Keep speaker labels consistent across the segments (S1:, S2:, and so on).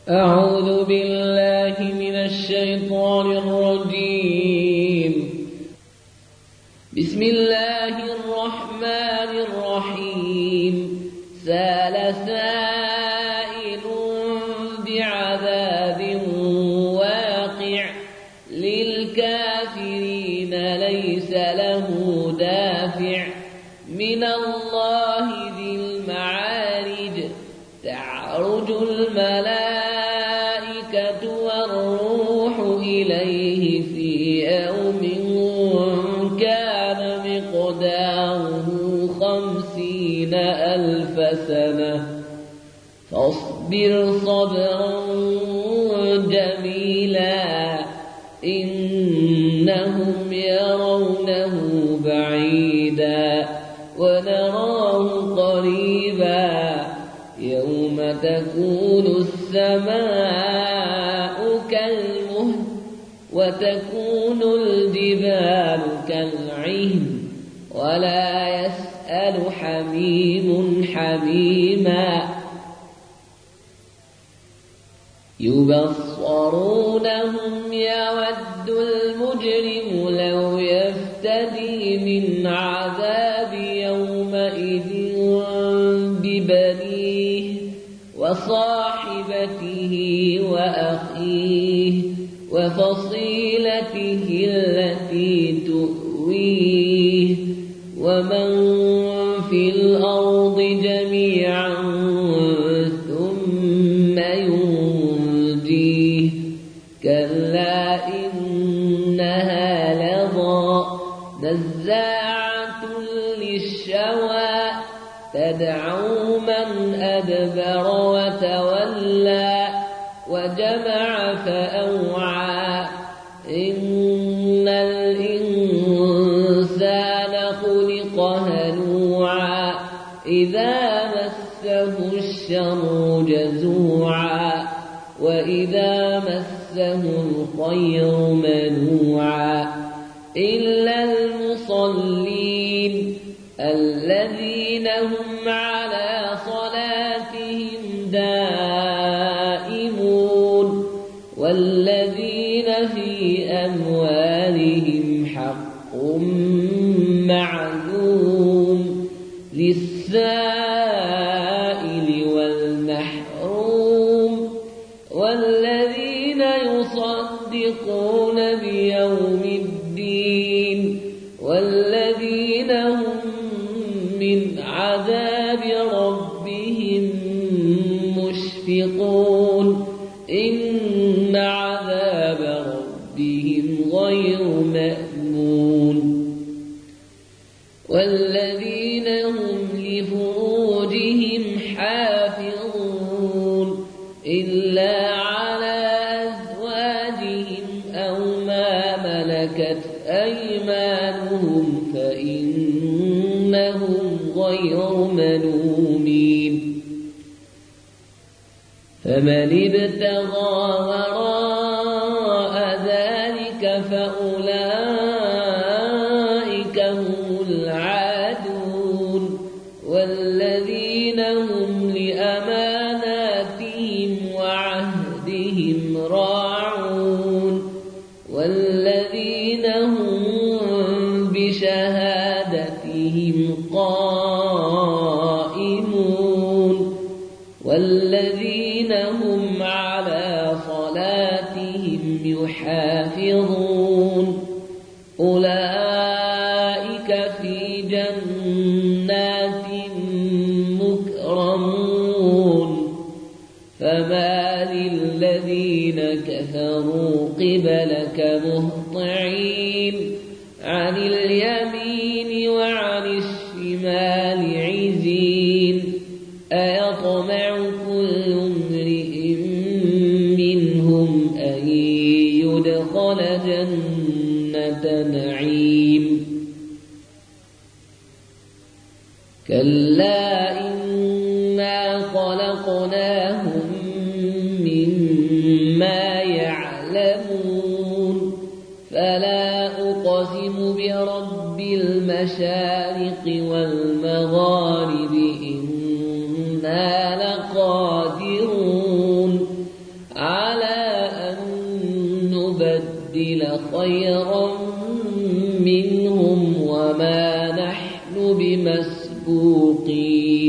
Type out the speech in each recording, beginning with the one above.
S1: أعوذ بالله من الشيطان الرجيم. بسم الله الرحمن الرحيم. سأل سائل بعذاب واقع للكافرين ليس له دافع من الله ذي المعارج. تعرج الملائكة والروح إليه في يوم كان مقداره 50,000 سنة فاصبر صبرا جميلا إنهم يرونه بعيدا ونراه قريبا يوم تكون السماء كالمهل وتكون الجبال كالعهن ولا يسأل حميم حميما. يبصرونهم يود المجرم لو يفتدي من عذاب يومئذ ببنيه وصاحبته وأخيه وفصيلته التي تؤويه ومن في الأرض جميعا ثم ينجيه كلا إنها لظى نزاعة للشوى تدعو من أدبر وتولى وجمع فأوعى إن الإنسان خلق هلوعا إذا مسه الشر جزوعا وإذا مسه الخير منوعا إلا المصلين الذين هم على صلاتهم دائمون والذين في أموالهم حق معلوم للسائل والمحروم والذين يصدقون بيوم الدين والذين هم من عذاب ربهم مشفقون إن عذاب ربهم غير مأمون والذين هم لفروجهم حافظون إلا على أزواجهم أو ما ملكت أيمانهم فإنهم غير ملومين فمن ابتغى وراء ذلك فأولئك هم العادون والذين هم لأماناتهم وعهدهم راعون والذين هم بشهادتهم قائمون والذين هم على صلاتهم يحافظون أولئك في جنات مكرمون فما للذين كفروا قبلك مهطعين عن اليمين وعن الشمال عزين أيطمع كل امرئ منهم أن يدخل جنة نعيم كلا إنا خلقناهم مما يعلمون فلا أقسم برب المشارق والمغارب إنا لقادرون على أن نبدل خيرا منهم وما نحن بمسبوقين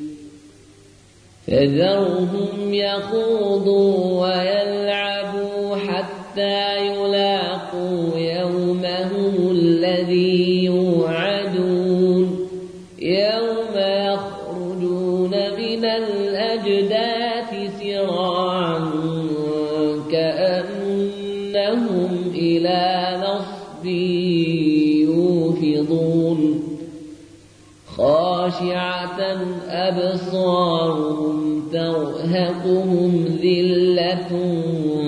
S1: فذرهم يخوضوا ويلعبوا حتى يلاقوا يومهم الذي يوعدون يوم يخرجون من الأجداث سراعا كأنهم إلى نصب يوفضون خاشعة أبصارهم ترهقهم ذلة